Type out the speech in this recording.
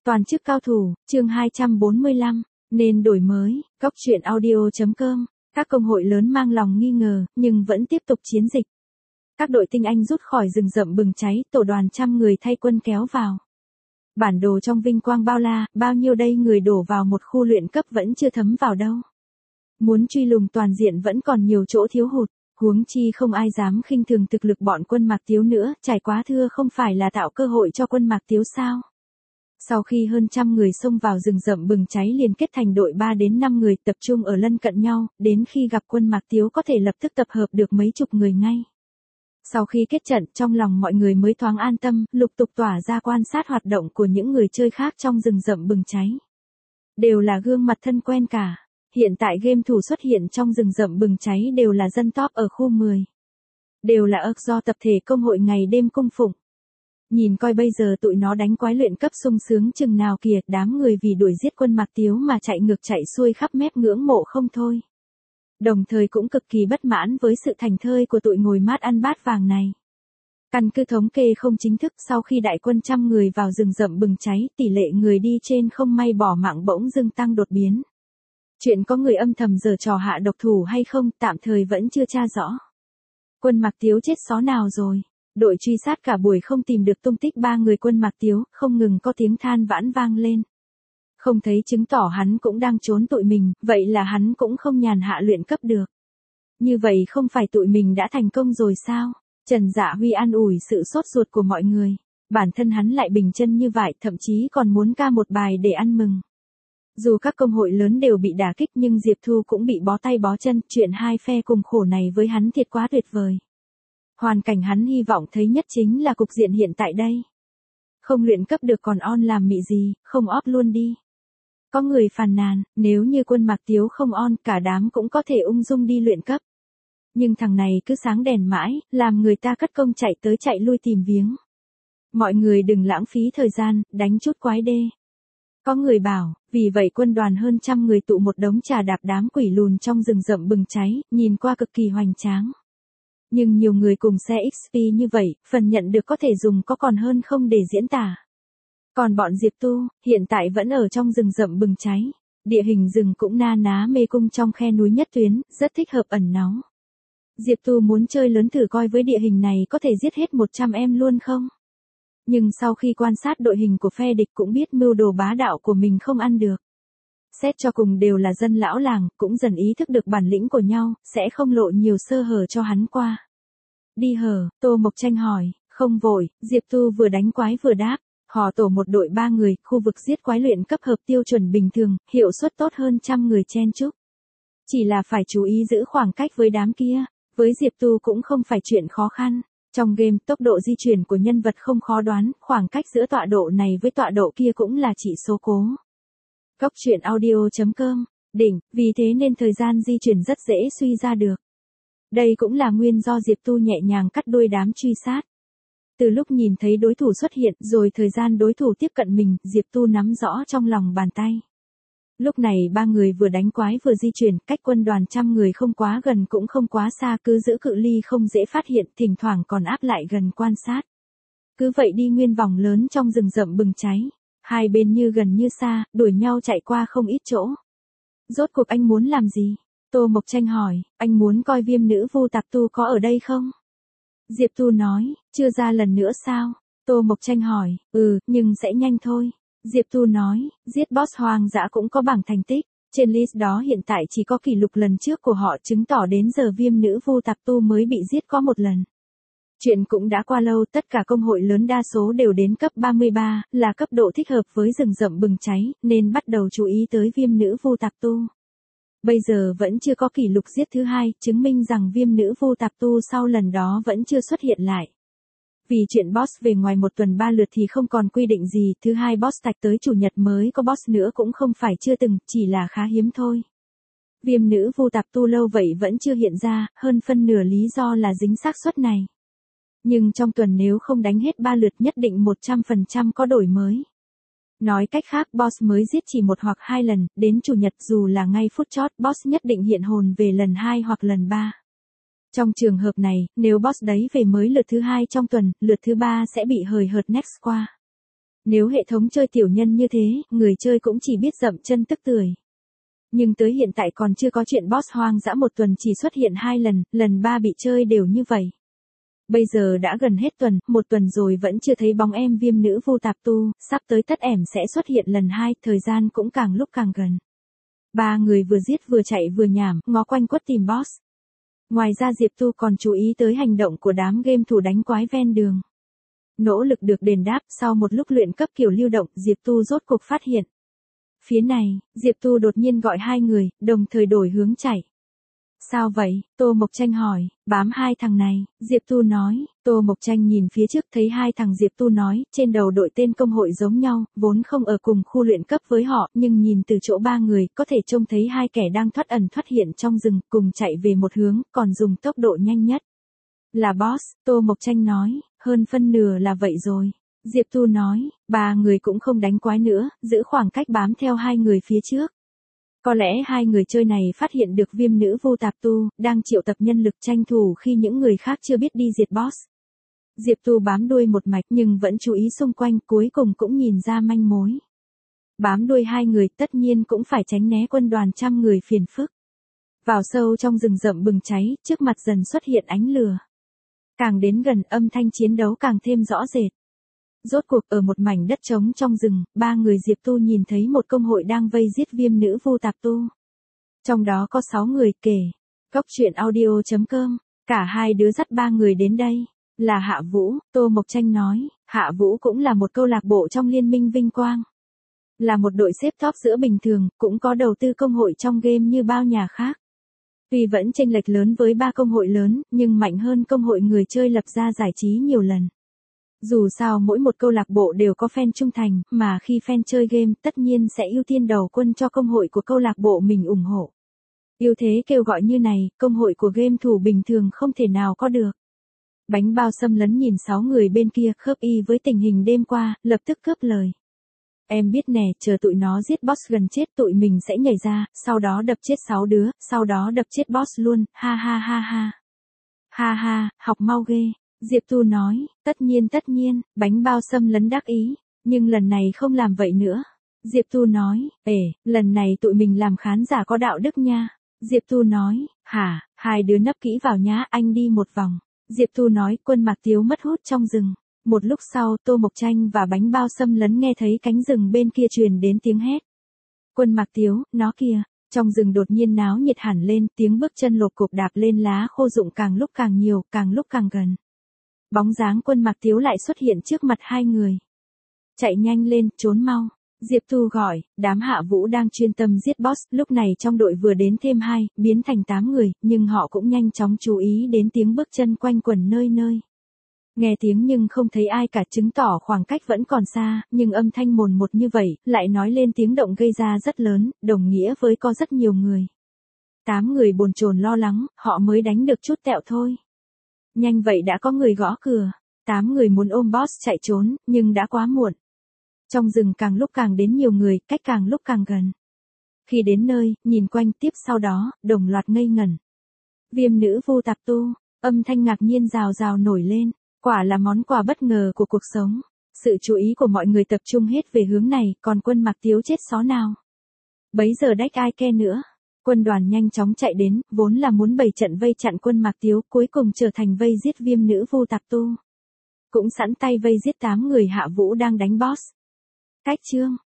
Toàn chức cao thủ, chương 245, nên đổi mới, góc truyện audio.com. Các công hội lớn mang lòng nghi ngờ, nhưng vẫn tiếp tục chiến dịch. Các đội tinh anh rút khỏi rừng rậm bừng cháy, tổ đoàn trăm người thay quân kéo vào. Bản đồ trong vinh quang bao la, bao nhiêu đây người đổ vào một khu luyện cấp vẫn chưa thấm vào đâu. Muốn truy lùng toàn diện vẫn còn nhiều chỗ thiếu hụt, huống chi không ai dám khinh thường thực lực bọn quân Mạc Tiếu nữa, trải quá thưa không phải là tạo cơ hội cho quân Mạc Tiếu sao. Sau khi hơn trăm người xông vào rừng rậm bừng cháy liền kết thành đội 3 đến 5 người tập trung ở lân cận nhau, đến khi gặp quân Mạc Tiếu có thể lập tức tập hợp được mấy chục người ngay. Sau khi kết trận, trong lòng mọi người mới thoáng an tâm, lục tục tỏa ra quan sát hoạt động của những người chơi khác trong rừng rậm bừng cháy. Đều là gương mặt thân quen cả. Hiện tại game thủ xuất hiện trong rừng rậm bừng cháy đều là dân top ở khu 10. Đều là ức do tập thể công hội ngày đêm cung phụng. Nhìn coi bây giờ tụi nó đánh quái luyện cấp sung sướng chừng nào kìa, đám người vì đuổi giết quân Mạc Tiếu mà chạy ngược chạy xuôi khắp mép ngưỡng mộ không thôi. Đồng thời cũng cực kỳ bất mãn với sự thành thơi của tụi ngồi mát ăn bát vàng này. Căn cứ thống kê không chính thức, sau khi đại quân trăm người vào rừng rậm bừng cháy, tỷ lệ người đi trên không may bỏ mạng bỗng dưng tăng đột biến. Chuyện có người âm thầm giở trò hạ độc thủ hay không, tạm thời vẫn chưa tra rõ. Quân Mạc Tiếu chết xó nào rồi? Đội truy sát cả buổi không tìm được tung tích 3 người quân Mạc Tiếu, không ngừng có tiếng than vãn vang lên. Không thấy chứng tỏ hắn cũng đang trốn tụi mình, vậy là hắn cũng không nhàn hạ luyện cấp được. Như vậy không phải tụi mình đã thành công rồi sao? Trần Dạ Huy an ủi sự sốt ruột của mọi người. Bản thân hắn lại bình chân như vậy, thậm chí còn muốn ca một bài để ăn mừng. Dù các công hội lớn đều bị đả kích nhưng Diệp Thu cũng bị bó tay bó chân, chuyện hai phe cùng khổ này với hắn thiệt quá tuyệt vời. Hoàn cảnh hắn hy vọng thấy nhất chính là cục diện hiện tại đây. Không luyện cấp được còn on làm mị gì, không off luôn đi. Có người phàn nàn, nếu như quân Mạc Tiếu không on cả đám cũng có thể ung dung đi luyện cấp. Nhưng thằng này cứ sáng đèn mãi, làm người ta cất công chạy tới chạy lui tìm viếng. Mọi người đừng lãng phí thời gian, đánh chút quái đê. Có người bảo, vì vậy quân đoàn hơn trăm người tụ một đống trà đạp đám quỷ lùn trong rừng rậm bừng cháy, nhìn qua cực kỳ hoành tráng. Nhưng nhiều người cùng xe XP như vậy, phần nhận được có thể dùng có còn hơn không để diễn tả. Còn bọn Diệp Tu, hiện tại vẫn ở trong rừng rậm bừng cháy. Địa hình rừng cũng na ná mê cung trong khe núi nhất tuyến, rất thích hợp ẩn náu. Diệp Tu muốn chơi lớn thử coi với địa hình này có thể giết hết 100 em luôn không? Nhưng sau khi quan sát đội hình của phe địch cũng biết mưu đồ bá đạo của mình không ăn được. Xét cho cùng đều là dân lão làng, cũng dần ý thức được bản lĩnh của nhau, sẽ không lộ nhiều sơ hở cho hắn qua. Đi hở, Tô Mộc Tranh hỏi, không vội, Diệp Tu vừa đánh quái vừa đáp, họ tổ một đội 3 người, khu vực giết quái luyện cấp hợp tiêu chuẩn bình thường, hiệu suất tốt hơn trăm người chen chúc. Chỉ là phải chú ý giữ khoảng cách với đám kia, với Diệp Tu cũng không phải chuyện khó khăn. Trong game, tốc độ di chuyển của nhân vật không khó đoán, khoảng cách giữa tọa độ này với tọa độ kia cũng là chỉ số cố. Góc truyện audio.com, đỉnh, vì thế nên thời gian di chuyển rất dễ suy ra được. Đây cũng là nguyên do Diệp Tu nhẹ nhàng cắt đuôi đám truy sát. Từ lúc nhìn thấy đối thủ xuất hiện rồi thời gian đối thủ tiếp cận mình, Diệp Tu nắm rõ trong lòng bàn tay. Lúc này 3 người vừa đánh quái vừa di chuyển, cách quân đoàn trăm người không quá gần cũng không quá xa, cứ giữ cự ly không dễ phát hiện, thỉnh thoảng còn áp lại gần quan sát. Cứ vậy đi nguyên vòng lớn trong rừng rậm bừng cháy. Hai bên như gần như xa, đuổi nhau chạy qua không ít chỗ. Rốt cuộc anh muốn làm gì? Tô Mộc Tranh hỏi, anh muốn coi Viêm Nữ Vu Tạp Tu có ở đây không? Diệp Tu nói, chưa ra lần nữa sao? Tô Mộc Tranh hỏi, nhưng sẽ nhanh thôi. Diệp Tu nói, giết boss hoang dã cũng có bảng thành tích. Trên list đó hiện tại chỉ có kỷ lục lần trước của họ, chứng tỏ đến giờ Viêm Nữ Vu Tạp Tu mới bị giết có một lần. Chuyện cũng đã qua lâu, tất cả công hội lớn đa số đều đến cấp 33, là cấp độ thích hợp với rừng rậm bừng cháy, nên bắt đầu chú ý tới Viêm Nữ Vu Tạp Tu. Bây giờ vẫn chưa có kỷ lục giết thứ hai, chứng minh rằng Viêm Nữ Vu Tạp Tu sau lần đó vẫn chưa xuất hiện lại. Vì chuyện boss về ngoài một tuần 3 lượt thì không còn quy định gì, thứ hai boss tạch tới chủ nhật mới có boss nữa cũng không phải chưa từng, chỉ là khá hiếm thôi. Viêm Nữ Vu Tạp Tu lâu vậy vẫn chưa hiện ra, hơn phân nửa lý do là dính xác suất này. Nhưng trong tuần nếu không đánh hết 3 lượt nhất định 100% có đổi mới. Nói cách khác boss mới giết chỉ 1 hoặc 2 lần, đến chủ nhật dù là ngay phút chót boss nhất định hiện hồn về lần 2 hoặc lần 3. Trong trường hợp này, nếu boss đấy về mới lượt thứ 2 trong tuần, lượt thứ 3 sẽ bị hời hợt next qua. Nếu hệ thống chơi tiểu nhân như thế, người chơi cũng chỉ biết dậm chân tức tưởi. Nhưng tới hiện tại còn chưa có chuyện boss hoang dã một tuần chỉ xuất hiện 2 lần, lần 3 bị chơi đều như vậy. Bây giờ đã gần hết tuần, 1 tuần rồi vẫn chưa thấy bóng em viêm nữ vô tạp tu, sắp tới tất ẻm sẽ xuất hiện lần 2, thời gian cũng càng lúc càng gần. 3 người vừa giết vừa chạy vừa nhảm, ngó quanh quất tìm boss. Ngoài ra Diệp Tu còn chú ý tới hành động của đám game thủ đánh quái ven đường. Nỗ lực được đền đáp, sau một lúc luyện cấp kiểu lưu động, Diệp Tu rốt cuộc phát hiện. Phía này, Diệp Tu đột nhiên gọi 2 người, đồng thời đổi hướng chạy. Sao vậy? Tô Mộc Tranh hỏi, bám 2 thằng này, Diệp Tu nói, Tô Mộc Tranh nhìn phía trước thấy 2 thằng Diệp Tu nói, trên đầu đội tên công hội giống nhau, vốn không ở cùng khu luyện cấp với họ, nhưng nhìn từ chỗ 3 người, có thể trông thấy 2 kẻ đang thoát ẩn thoát hiện trong rừng, cùng chạy về một hướng, còn dùng tốc độ nhanh nhất. Là boss, Tô Mộc Tranh nói, hơn phân nửa là vậy rồi. Diệp Tu nói, 3 người cũng không đánh quái nữa, giữ khoảng cách bám theo 2 người phía trước. Có lẽ 2 người chơi này phát hiện được viêm nữ vô tạp tu, đang triệu tập nhân lực tranh thủ khi những người khác chưa biết đi diệt boss. Diệp Tu bám đuôi một mạch nhưng vẫn chú ý xung quanh, cuối cùng cũng nhìn ra manh mối. Bám đuôi 2 người tất nhiên cũng phải tránh né quân đoàn trăm người phiền phức. Vào sâu trong rừng rậm bừng cháy, trước mặt dần xuất hiện ánh lửa. Càng đến gần âm thanh chiến đấu càng thêm rõ rệt. Rốt cuộc ở một mảnh đất trống trong rừng, 3 người Diệp Tu nhìn thấy một công hội đang vây giết viêm nữ vô tạp tu. Trong đó có 6 người kể. Cốc truyện audio.com, cả 2 đứa dắt 3 người đến đây. Là Hạ Vũ, Tô Mộc Tranh nói, Hạ Vũ cũng là một câu lạc bộ trong liên minh vinh quang. Là một đội xếp top giữa bình thường, cũng có đầu tư công hội trong game như bao nhà khác. Tuy vẫn chênh lệch lớn với 3 công hội lớn, nhưng mạnh hơn công hội người chơi lập ra giải trí nhiều lần. Dù sao mỗi một câu lạc bộ đều có fan trung thành, mà khi fan chơi game tất nhiên sẽ ưu tiên đầu quân cho công hội của câu lạc bộ mình ủng hộ. Ưu thế kêu gọi như này, công hội của game thủ bình thường không thể nào có được. Bánh bao xâm lấn nhìn 6 người bên kia khớp y với tình hình đêm qua, lập tức cướp lời. Em biết nè, chờ tụi nó giết boss gần chết tụi mình sẽ nhảy ra, sau đó đập chết 6 đứa, sau đó đập chết boss luôn, ha ha ha ha. Ha ha, học mau ghê. Diệp Tu nói, tất nhiên, bánh bao xâm lấn đắc ý, nhưng lần này không làm vậy nữa. Diệp Tu nói, lần này tụi mình làm khán giả có đạo đức nha. Diệp Tu nói, hả, 2 đứa nấp kỹ vào nhá, anh đi một vòng. Diệp Tu nói, Quân Mạc Tiếu mất hút trong rừng. Một lúc sau, Tô Mộc Tranh và bánh bao xâm lấn nghe thấy cánh rừng bên kia truyền đến tiếng hét. Quân Mạc Tiếu, nó kìa. Trong rừng đột nhiên náo nhiệt hẳn lên, tiếng bước chân lộp cộp đạp lên lá khô rụng càng lúc càng nhiều, càng lúc càng gần. Bóng dáng Quân Mạc Tiếu lại xuất hiện trước mặt 2 người. Chạy nhanh lên, trốn mau. Diệp Tu gọi, đám Hạ Vũ đang chuyên tâm giết boss, lúc này trong đội vừa đến thêm 2, biến thành 8 người, nhưng họ cũng nhanh chóng chú ý đến tiếng bước chân quanh quẩn nơi nơi. Nghe tiếng nhưng không thấy ai cả, chứng tỏ khoảng cách vẫn còn xa, nhưng âm thanh mồn một như vậy, lại nói lên tiếng động gây ra rất lớn, đồng nghĩa với có rất nhiều người. 8 người bồn chồn lo lắng, họ mới đánh được chút tẹo thôi. Nhanh vậy đã có người gõ cửa, 8 người muốn ôm boss chạy trốn, nhưng đã quá muộn. Trong rừng càng lúc càng đến nhiều người, cách càng lúc càng gần. Khi đến nơi, nhìn quanh tiếp sau đó, đồng loạt ngây ngẩn. Viêm nữ vô tạp tu, âm thanh ngạc nhiên rào rào nổi lên, quả là món quà bất ngờ của cuộc sống. Sự chú ý của mọi người tập trung hết về hướng này, còn Quân Mạc Tiếu chết xó nào. Bấy giờ đách ai ke nữa. Quân đoàn nhanh chóng chạy đến, vốn là muốn bày trận vây chặn Quân Mạc Tiếu, cuối cùng trở thành vây giết viêm nữ vô tạp tu. Cũng sẵn tay vây giết 8 người Hạ Vũ đang đánh boss. Cách chương